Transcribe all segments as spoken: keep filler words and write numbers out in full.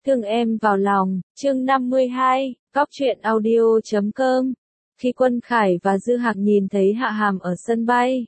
Thương em vào lòng, chương năm mươi hai, góc truyện audio chấm com. Khi Quân Khải và Dư Hạc nhìn thấy Hạ Hàm ở sân bay,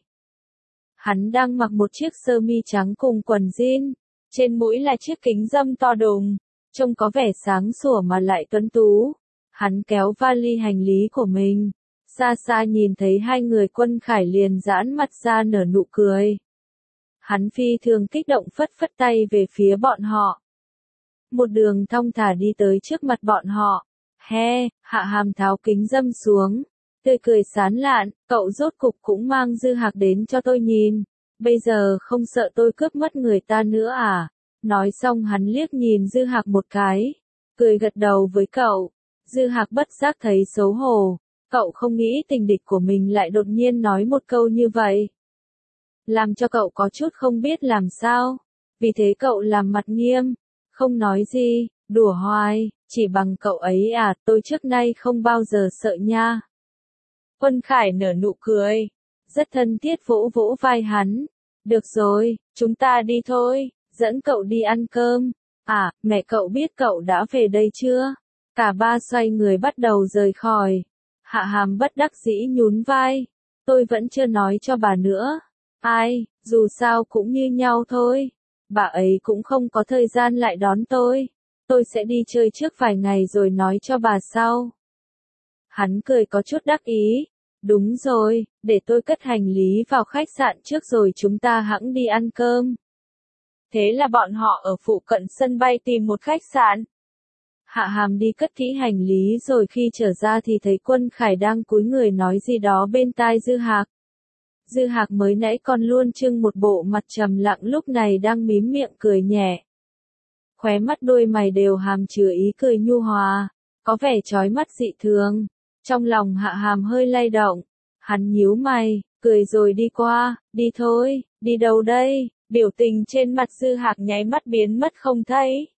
hắn đang mặc một chiếc sơ mi trắng cùng quần jean, trên mũi là chiếc kính râm to đùng, trông có vẻ sáng sủa mà lại tuấn tú. Hắn kéo vali hành lý của mình, xa xa nhìn thấy hai người Quân Khải liền giãn mặt ra nở nụ cười. Hắn phi thường kích động phất phất tay về phía bọn họ. Một đường thong thả đi tới trước mặt bọn họ. He, Hạ Hàm tháo kính râm xuống, tươi cười sán lạn, cậu rốt cục cũng mang Dư Hạc đến cho tôi nhìn. Bây giờ không sợ tôi cướp mất người ta nữa à? Nói xong hắn liếc nhìn Dư Hạc một cái, cười gật đầu với cậu. Dư Hạc bất giác thấy xấu hổ, cậu không nghĩ tình địch của mình lại đột nhiên nói một câu như vậy. Làm cho cậu có chút không biết làm sao, vì thế cậu làm mặt nghiêm, không nói gì, đùa hoài, chỉ bằng cậu ấy à, tôi trước nay không bao giờ sợ nha. Quân Khải nở nụ cười, rất thân thiết vỗ vỗ vai hắn. Được rồi, chúng ta đi thôi, dẫn cậu đi ăn cơm. À, mẹ cậu biết cậu đã về đây chưa? Cả ba xoay người bắt đầu rời khỏi. Hạ Hàm bất đắc dĩ nhún vai. Tôi vẫn chưa nói cho bà nữa. Ai, dù sao cũng như nhau thôi. Bà ấy cũng không có thời gian lại đón tôi. Tôi sẽ đi chơi trước vài ngày rồi nói cho bà sau. Hắn cười có chút đắc ý. Đúng rồi, để tôi cất hành lý vào khách sạn trước rồi chúng ta hẵng đi ăn cơm. Thế là bọn họ ở phụ cận sân bay tìm một khách sạn. Hạ Hàm đi cất kỹ hành lý rồi khi trở ra thì thấy Quân Khải đang cúi người nói gì đó bên tai Dư Hạc. Dư Hạc mới nãy còn luôn trưng một bộ mặt trầm lặng lúc này đang mím miệng cười nhẹ. Khóe mắt đôi mày đều hàm chứa ý cười nhu hòa, có vẻ chói mắt dị thường. Trong lòng Hạ Hàm hơi lay động, hắn nhíu mày, cười rồi đi qua, đi thôi, đi đâu đây? Biểu tình trên mặt Dư Hạc nháy mắt biến mất không thấy.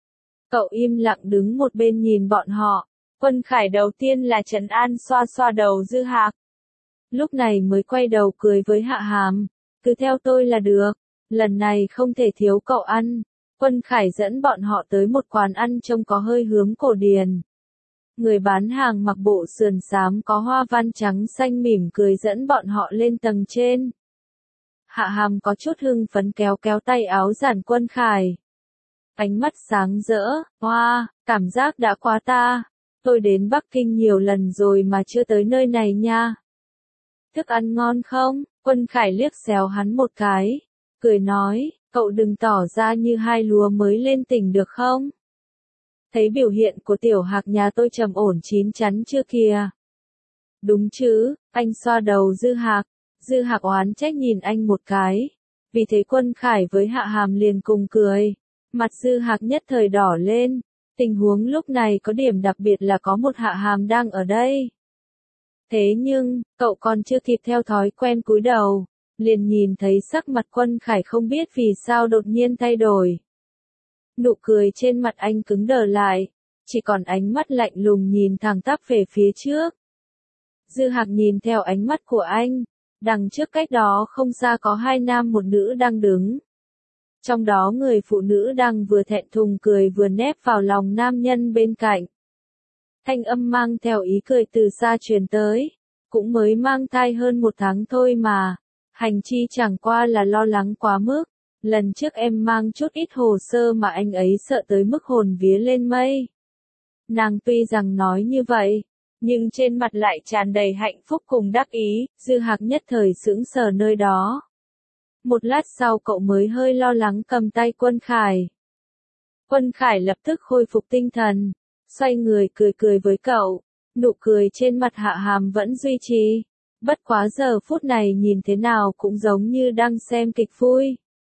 Cậu im lặng đứng một bên nhìn bọn họ. Quân Khải đầu tiên là trấn an xoa xoa đầu Dư Hạc. Lúc này mới quay đầu cười với Hạ Hàm. Cứ theo tôi là được. Lần này không thể thiếu cậu ăn. Quân Khải dẫn bọn họ tới một quán ăn trông có hơi hướng cổ điển. Người bán hàng mặc bộ sườn xám có hoa văn trắng xanh mỉm cười dẫn bọn họ lên tầng trên. Hạ Hàm có chút hưng phấn kéo kéo tay áo giản Quân Khải. Ánh mắt sáng rỡ, hoa, wow, cảm giác đã quá ta. Tôi đến Bắc Kinh nhiều lần rồi mà chưa tới nơi này nha. Thức ăn ngon không? Quân Khải liếc xéo hắn một cái, cười nói, cậu đừng tỏ ra như hai lúa mới lên tỉnh được không? Thấy biểu hiện của tiểu Hạc nhà tôi trầm ổn chín chắn chưa kìa? Đúng chứ, anh xoa đầu Dư Hạc. Dư Hạc oán trách nhìn anh một cái. Vì thế Quân Khải với Hạ Hàm liền cùng cười. Mặt Dư Hạc nhất thời đỏ lên. Tình huống lúc này có điểm đặc biệt là có một Hạ Hàm đang ở đây. Thế nhưng, cậu còn chưa kịp theo thói quen cúi đầu, liền nhìn thấy sắc mặt Quân Khải không biết vì sao đột nhiên thay đổi. Nụ cười trên mặt anh cứng đờ lại, chỉ còn ánh mắt lạnh lùng nhìn thẳng tắp về phía trước. Dư Hạc nhìn theo ánh mắt của anh, đằng trước cách đó không xa có hai nam một nữ đang đứng. Trong đó người phụ nữ đang vừa thẹn thùng cười vừa nép vào lòng nam nhân bên cạnh. Thanh âm mang theo ý cười từ xa truyền tới, cũng mới mang thai hơn một tháng thôi mà, hành chi chẳng qua là lo lắng quá mức, lần trước em mang chút ít hồ sơ mà anh ấy sợ tới mức hồn vía lên mây. Nàng tuy rằng nói như vậy, nhưng trên mặt lại tràn đầy hạnh phúc cùng đắc ý, Dư Hạc nhất thời sững sờ nơi đó. Một lát sau cậu mới hơi lo lắng cầm tay Quân Khải. Quân Khải lập tức khôi phục tinh thần, xoay người cười cười với cậu, nụ cười trên mặt Hạ Hàm vẫn duy trì, bất quá giờ phút này nhìn thế nào cũng giống như đang xem kịch vui.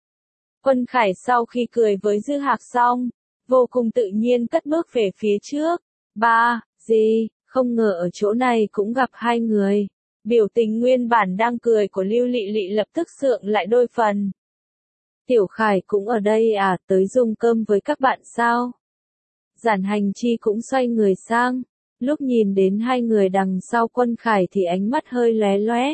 Quân Khải sau khi cười với Dư Hạc xong, vô cùng tự nhiên cất bước về phía trước. Ba, gì, không ngờ ở chỗ này cũng gặp hai người. Biểu tình nguyên bản đang cười của Lưu Lị Lị lập tức sượng lại đôi phần. Tiểu Khải cũng ở đây à, tới dùng cơm với các bạn sao? Giản Hành Chi cũng xoay người sang, lúc nhìn đến hai người đằng sau Quân Khải thì ánh mắt hơi lóe lóe.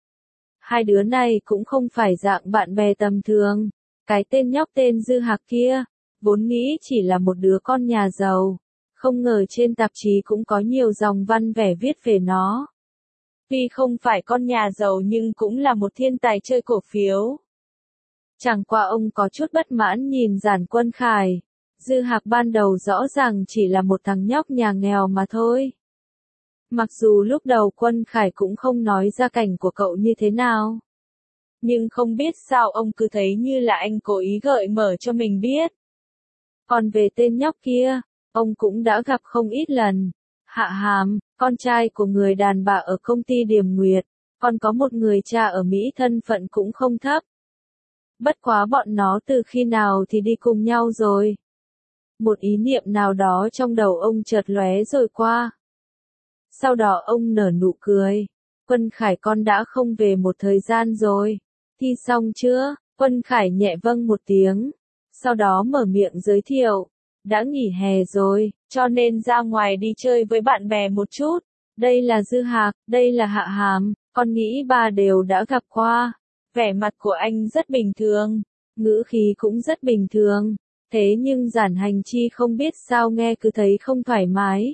Hai đứa này cũng không phải dạng bạn bè tầm thường, cái tên nhóc tên Dư Hạc kia, vốn nghĩ chỉ là một đứa con nhà giàu, không ngờ trên tạp chí cũng có nhiều dòng văn vẻ viết về nó. Tuy không phải con nhà giàu nhưng cũng là một thiên tài chơi cổ phiếu. Chẳng qua ông có chút bất mãn nhìn Giản Quân Khải. Dư Hạc ban đầu rõ ràng chỉ là một thằng nhóc nhà nghèo mà thôi. Mặc dù lúc đầu Quân Khải cũng không nói ra cảnh của cậu như thế nào. Nhưng không biết sao ông cứ thấy như là anh cố ý gợi mở cho mình biết. Còn về tên nhóc kia, ông cũng đã gặp không ít lần. Hạ Hàm, con trai của người đàn bà ở công ty Điềm Nguyệt, còn có một người cha ở Mỹ thân phận cũng không thấp. Bất quá bọn nó từ khi nào thì đi cùng nhau rồi. Một ý niệm nào đó trong đầu ông chợt lóe rồi qua. Sau đó ông nở nụ cười. Quân Khải con đã không về một thời gian rồi. Thi xong chưa? Quân Khải nhẹ vâng một tiếng. Sau đó mở miệng giới thiệu. Đã nghỉ hè rồi, cho nên ra ngoài đi chơi với bạn bè một chút. Đây là Dư Hạc, đây là Hạ Hàm, con nghĩ ba đều đã gặp qua. Vẻ mặt của anh rất bình thường, ngữ khí cũng rất bình thường. Thế nhưng Giản Hành Chi không biết sao nghe cứ thấy không thoải mái.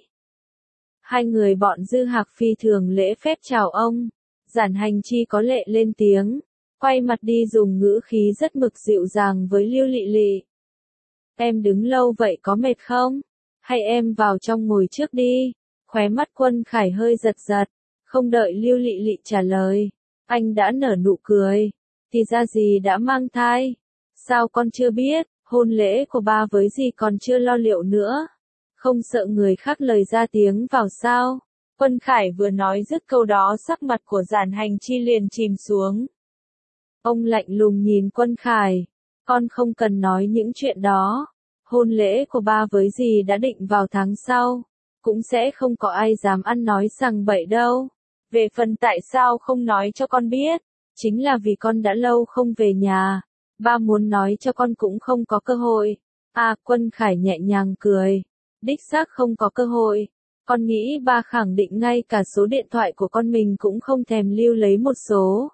Hai người bọn Dư Hạc phi thường lễ phép chào ông. Giản Hành Chi có lệ lên tiếng, quay mặt đi dùng ngữ khí rất mực dịu dàng với Lưu Lị Lị. Em đứng lâu vậy có mệt không? Hay em vào trong ngồi trước đi. Khóe mắt Quân Khải hơi giật giật, không đợi Lưu Lị Lị trả lời. Anh đã nở nụ cười. Thì ra gì đã mang thai. Sao con chưa biết, hôn lễ của ba với gì còn chưa lo liệu nữa. Không sợ người khác lời ra tiếng vào sao. Quân Khải vừa nói dứt câu đó sắc mặt của Giản Hành Chi liền chìm xuống. Ông lạnh lùng nhìn Quân Khải. Con không cần nói những chuyện đó. Hôn lễ của ba với dì đã định vào tháng sau. Cũng sẽ không có ai dám ăn nói sằng bậy đâu. Về phần tại sao không nói cho con biết. Chính là vì con đã lâu không về nhà. Ba muốn nói cho con cũng không có cơ hội. À, Quân Khải nhẹ nhàng cười. Đích xác không có cơ hội. Con nghĩ ba khẳng định ngay cả số điện thoại của con mình cũng không thèm lưu lấy một số.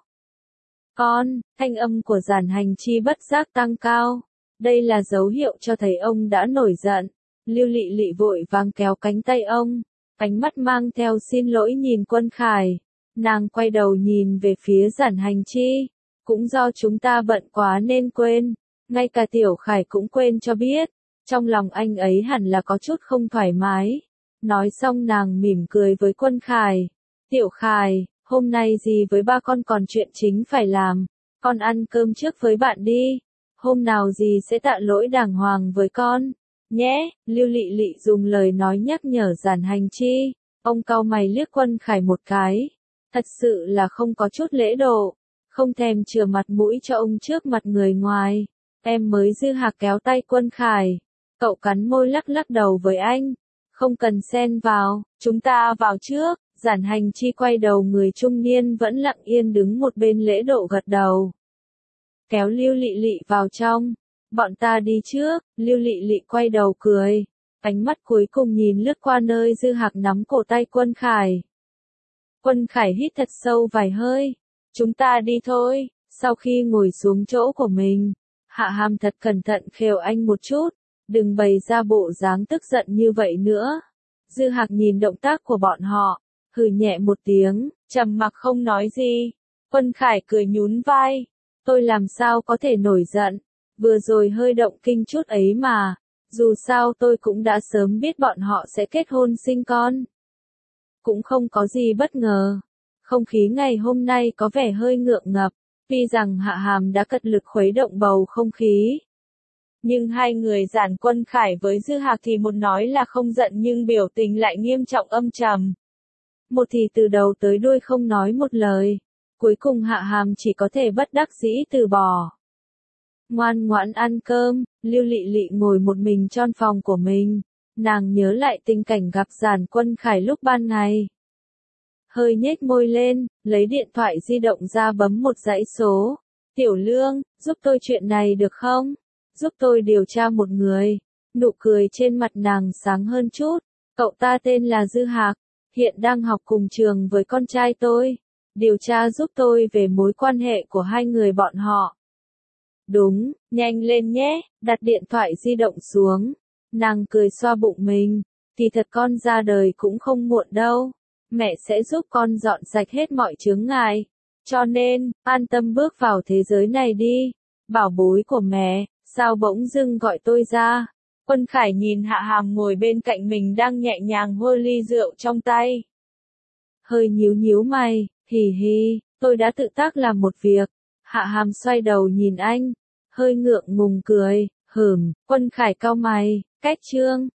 Con, thanh âm của Giản Hành Chi bất giác tăng cao. Đây là dấu hiệu cho thấy ông đã nổi giận. Lưu Lị Lị vội vàng kéo cánh tay ông. Ánh mắt mang theo xin lỗi nhìn Quân Khải. Nàng quay đầu nhìn về phía Giản Hành Chi. Cũng do chúng ta bận quá nên quên. Ngay cả Tiểu Khải cũng quên cho biết. Trong lòng anh ấy hẳn là có chút không thoải mái. Nói xong nàng mỉm cười với Quân Khải. Tiểu Khải, hôm nay gì với ba con còn chuyện chính phải làm. Con ăn cơm trước với bạn đi. Hôm nào gì sẽ tạ lỗi đàng hoàng với con. Nhé, Lưu Lị Lị dùng lời nói nhắc nhở Giản Hành Chi. Ông cau mày liếc Quân Khải một cái. Thật sự là không có chút lễ độ. Không thèm chừa mặt mũi cho ông trước mặt người ngoài. Em mới Dư Hạc kéo tay Quân Khải. Cậu cắn môi lắc lắc đầu với anh. Không cần xen vào, chúng ta vào trước. Giản Hành Chi quay đầu người trung niên vẫn lặng yên đứng một bên lễ độ gật đầu. Kéo Lưu Lị Lị vào trong. Bọn ta đi trước, Lưu Lị Lị quay đầu cười. Ánh mắt cuối cùng nhìn lướt qua nơi Dư Hạc nắm cổ tay Quân Khải. Quân Khải hít thật sâu vài hơi. Chúng ta đi thôi. Sau khi ngồi xuống chỗ của mình, Hạ Hàm thật cẩn thận khều anh một chút. Đừng bày ra bộ dáng tức giận như vậy nữa. Dư Hạc nhìn động tác của bọn họ, hừ nhẹ một tiếng, trầm mặc không nói gì. Quân Khải cười nhún vai. Tôi làm sao có thể nổi giận. Vừa rồi hơi động kinh chút ấy mà. Dù sao tôi cũng đã sớm biết bọn họ sẽ kết hôn sinh con. Cũng không có gì bất ngờ. Không khí ngày hôm nay có vẻ hơi ngượng ngập. Tuy rằng Hạ Hàm đã cật lực khuấy động bầu không khí. Nhưng hai người Giản Quân Khải với Dư Hạc thì một nói là không giận nhưng biểu tình lại nghiêm trọng âm trầm. Một thì từ đầu tới đuôi không nói một lời. Cuối cùng Hạ Hàm chỉ có thể bất đắc dĩ từ bỏ. Ngoan ngoãn ăn cơm, Lưu Lị Lị ngồi một mình trong phòng của mình. Nàng nhớ lại tình cảnh gặp Giản Quân Khải lúc ban ngày. Hơi nhếch môi lên, lấy điện thoại di động ra bấm một dãy số. Tiểu Lương, giúp tôi chuyện này được không? Giúp tôi điều tra một người. Nụ cười trên mặt nàng sáng hơn chút. Cậu ta tên là Dư Hạc, hiện đang học cùng trường với con trai tôi. Điều tra giúp tôi về mối quan hệ của hai người bọn họ. Đúng, nhanh lên nhé, đặt điện thoại di động xuống. Nàng cười xoa bụng mình, thì thật con ra đời cũng không muộn đâu. Mẹ sẽ giúp con dọn sạch hết mọi chướng ngại. Cho nên, an tâm bước vào thế giới này đi. Bảo bối của mẹ, sao bỗng dưng gọi tôi ra? Quân Khải nhìn Hạ Hàm ngồi bên cạnh mình đang nhẹ nhàng hơ ly rượu trong tay. Hơi nhíu nhíu mày, hì hì, tôi đã tự tác làm một việc. Hạ Hàm xoay đầu nhìn anh, hơi ngượng ngùng cười, hửm, Quân Khải cau mày, cách trương.